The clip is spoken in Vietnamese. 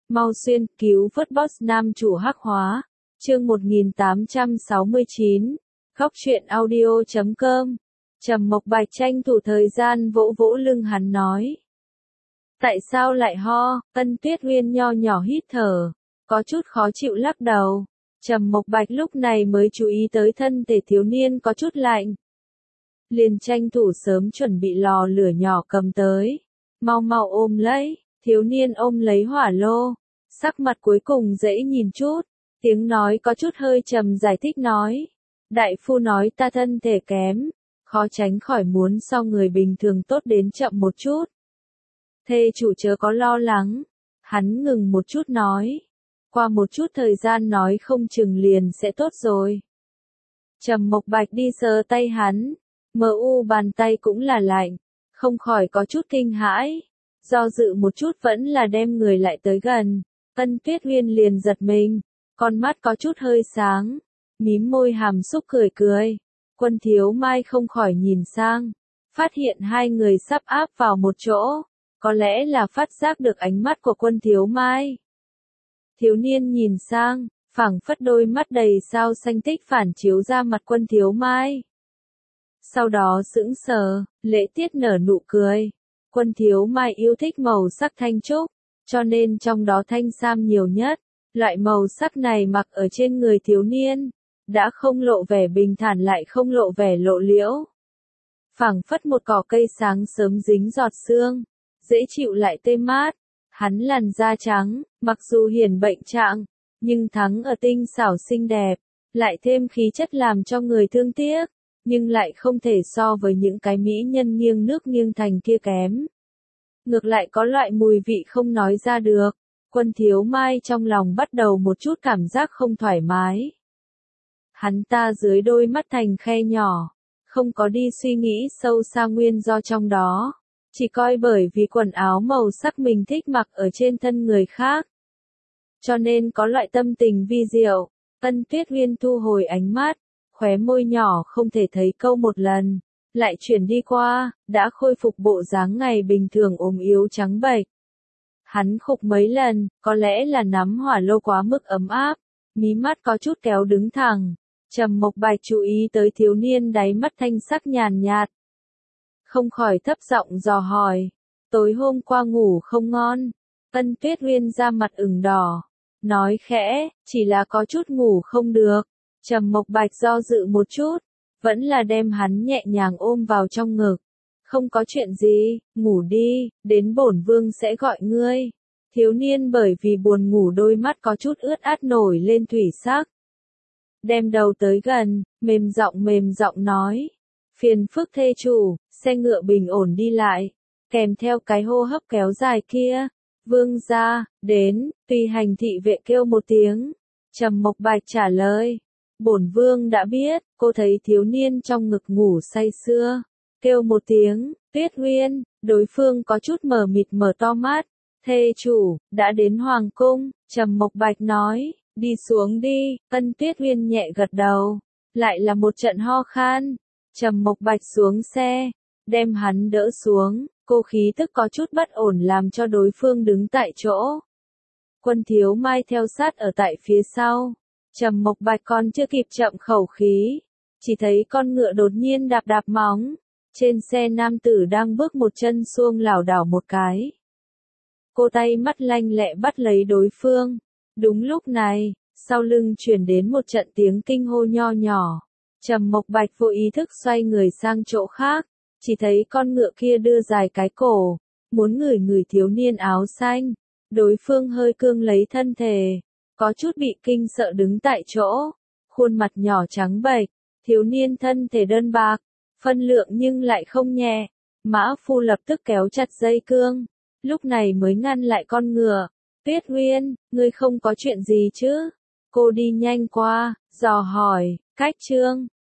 Mau xuyên, cứu vớt boss nam chủ hắc hóa. Chương 1869. Góc truyện audio.com. Trầm Mộc Bạch tranh thủ thời gian vỗ vỗ lưng hắn nói. Tại sao lại ho? Ân Tuyết Uyên nho nhỏ hít thở, có chút khó chịu lắc đầu. Trầm Mộc Bạch lúc này mới chú ý tới thân thể thiếu niên có chút lạnh. Liền tranh thủ sớm chuẩn bị lò lửa nhỏ cầm tới. Mau mau ôm lấy, thiếu niên ôm lấy hỏa lô. Sắc mặt cuối cùng dễ nhìn chút, tiếng nói có chút hơi trầm giải thích nói. Đại phu nói ta thân thể kém, khó tránh khỏi muốn so người bình thường tốt đến chậm một chút. Thê chủ chớ có lo lắng, hắn ngừng một chút nói. Qua một chút thời gian nói không chừng liền sẽ tốt rồi. Trầm Mộc Bạch đi sờ tay hắn, bàn tay cũng là lạnh, không khỏi có chút kinh hãi. Do dự một chút vẫn là đem người lại tới gần. Ân Tuyết Uyên liền giật mình, con mắt có chút hơi sáng, mím môi hàm xúc cười cười. Quân Thiếu Mai không khỏi nhìn sang, phát hiện hai người sắp áp vào một chỗ, có lẽ là phát giác được ánh mắt của Quân Thiếu Mai. Thiếu niên nhìn sang, phảng phất đôi mắt đầy sao xanh tích phản chiếu ra mặt Quân Thiếu Mai. Sau đó sững sờ, Lễ Tiết nở nụ cười. Quân Thiếu Mai yêu thích màu sắc thanh trúc, cho nên trong đó thanh sam nhiều nhất. Loại màu sắc này mặc ở trên người thiếu niên, đã không lộ vẻ bình thản lại không lộ vẻ lộ liễu. Phảng phất một cỏ cây sáng sớm dính giọt sương, dễ chịu lại tê mát. Hắn làn da trắng, mặc dù hiển bệnh trạng, nhưng thắng ở tinh xảo xinh đẹp, lại thêm khí chất làm cho người thương tiếc, nhưng lại không thể so với những cái mỹ nhân nghiêng nước nghiêng thành kia kém. Ngược lại có loại mùi vị không nói ra được. Quân Thiếu Mai trong lòng bắt đầu một chút cảm giác không thoải mái. Hắn ta dưới đôi mắt thành khe nhỏ, không có đi suy nghĩ sâu xa nguyên do trong đó, chỉ coi bởi vì quần áo màu sắc mình thích mặc ở trên thân người khác. Cho nên có loại tâm tình vi diệu. Ân Tuyết Uyên thu hồi ánh mắt, khóe môi nhỏ không thể thấy câu một lần, lại chuyển đi qua, đã khôi phục bộ dáng ngày bình thường ốm yếu trắng bệch. Hắn khục mấy lần, có lẽ là nắm hỏa lô quá mức ấm áp, mí mắt có chút kéo đứng thẳng. Trầm Mộc Bạch chú ý tới thiếu niên đáy mắt thanh sắc nhàn nhạt. Không khỏi thấp giọng dò hỏi, tối hôm qua ngủ không ngon. Ân Tuyết Uyên da mặt ửng đỏ, nói khẽ, chỉ là có chút ngủ không được. Trầm Mộc Bạch do dự một chút, vẫn là đem hắn nhẹ nhàng ôm vào trong ngực. Không có chuyện gì, ngủ đi, đến bổn vương sẽ gọi ngươi. Thiếu niên bởi vì buồn ngủ đôi mắt có chút ướt át nổi lên thủy sắc. Đem đầu tới gần, mềm giọng nói. Phiền phức thê chủ, xe ngựa bình ổn đi lại, kèm theo cái hô hấp kéo dài kia. Vương gia, đến, tùy hành thị vệ kêu một tiếng. Trầm Mộc Bạch trả lời. Bổn vương đã biết, cô thấy thiếu niên trong ngực ngủ say sưa. Kêu một tiếng, Tuyết Uyên, đối phương có chút mờ mịt mở to mắt. Thê chủ, đã đến Hoàng cung, Trầm Mộc Bạch nói, đi xuống đi. Ân Tuyết Uyên nhẹ gật đầu, lại là một trận ho khan. Trầm Mộc Bạch xuống xe, đem hắn đỡ xuống, cô khí tức có chút bất ổn làm cho đối phương đứng tại chỗ. Quân Thiếu Mai theo sát ở tại phía sau. Trầm Mộc Bạch còn chưa kịp chậm khẩu khí, chỉ thấy con ngựa đột nhiên đạp đạp móng. Trên xe nam tử đang bước một chân xuông lảo đảo một cái. Cô tay mắt lanh lẹ bắt lấy đối phương. Đúng lúc này, sau lưng truyền đến một trận tiếng kinh hô nho nhỏ. Trầm Mộc Bạch vô ý thức xoay người sang chỗ khác, chỉ thấy con ngựa kia đưa dài cái cổ, muốn ngửi người thiếu niên áo xanh. Đối phương hơi cương lấy thân thể, có chút bị kinh sợ đứng tại chỗ, khuôn mặt nhỏ trắng bệch, thiếu niên thân thể đơn bạc, phân lượng nhưng lại không nhẹ. Mã phu lập tức kéo chặt dây cương, lúc này mới ngăn lại con ngựa. Tuyết Uyên, ngươi không có chuyện gì chứ? Cô đi nhanh qua, dò hỏi, cách trương,